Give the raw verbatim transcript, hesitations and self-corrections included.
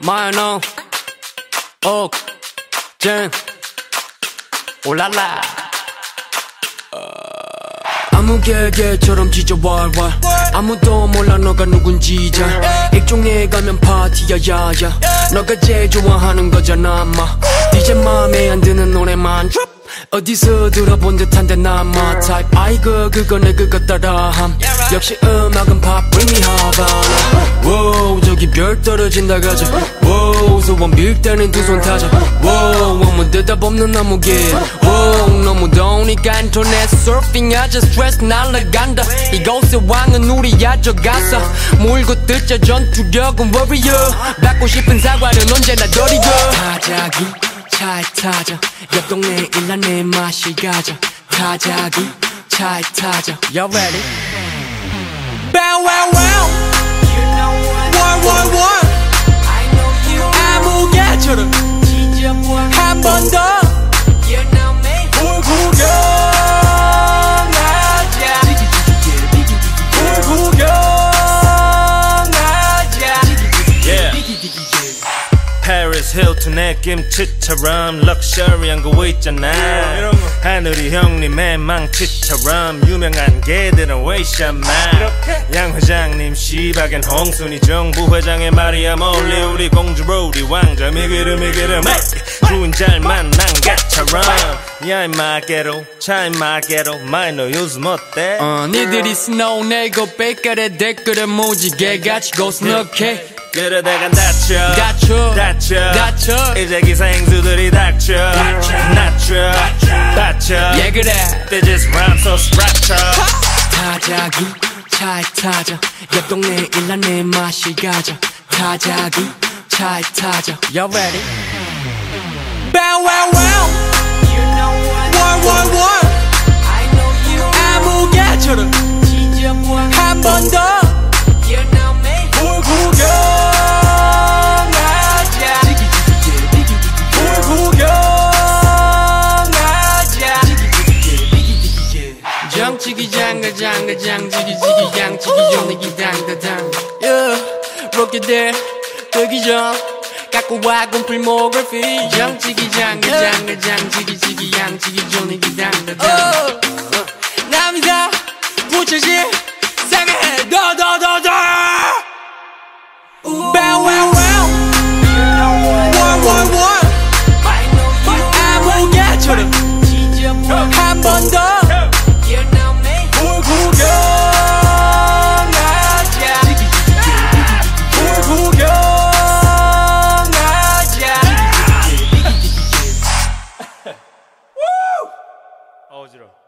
마이너 옥젠 올랄라 아무 개개처럼 짖어 왈왈 아무도 몰라 너가 누군지 잘 일종의 가면 파티야 야야 너가 제일 좋아하는 거잖아 아마 이제 맘에 안 드는 노래만 drop 어디서 들어본 듯한데 난 my type 아이고 그거 내 그거 따라함 역시 음악은 pop bring me Havana wow 저기 별 떨어진다 가자 wow 소원 빌 때는 두 손 타자 wow 아무 대답 없는 나무길 wow 너무 더우니까 인터넷 서핑하자 스트레스 날라간다 이곳의 왕은 우리야 저 가서 몰고 뜯자 전투력은 warrior 받고 싶은 사과는 언제나 더리고 타자기 차에 타자 옆 동네에 일하네 마실 가자 타자기 차에 타자 You ready? Bow wow wow War war war 아무 개처럼 한 번 더 뭘 구경하자 뭘 구경하자 Paris Hilton의 김치처럼 럭셔리한 거 있잖아 하늘이 형님의 망치처럼 유명한 개들은 웨이샤만 양 회장님 시박엔 홍순이 정부 회장의 마리아 몰리 우리 공주 로리 왕자 미기름 미기름 주인 잘 만난 개처럼 야 임마 개로 차 임마 개로 마이너 요즘 어때? 어 니들이 스노우 내고 뺄까래 댓글에 무지개 같이 고스넉해 그러다간 다쳐 다쳐 다쳐 다쳐 이제 기생수들이 닥쳐 낮춰 다쳐 예 그래 They just rhyme so structure 타자기 차에 타자 옆 동네에 일하네 마실 가자 타자기 차에 타자 You ready? Bow wow wow War war war 아무 개처럼 한 번 더 뭘 구경하자 뭘 구경하자 정치기 장가 장가 장지기지기 양치기 전이기 당다당 Yeah 로켓들 뜨기 전 갖고 와 곰필모그래피 정치기 장가 장가 장지기지기 양치기 전이기 당다당 남이다 부처질 상해 더더더더 Bow wow wow War war war 아무 개처럼 한 번 더 뭘 구경하자 뭘 구경하자 어지러워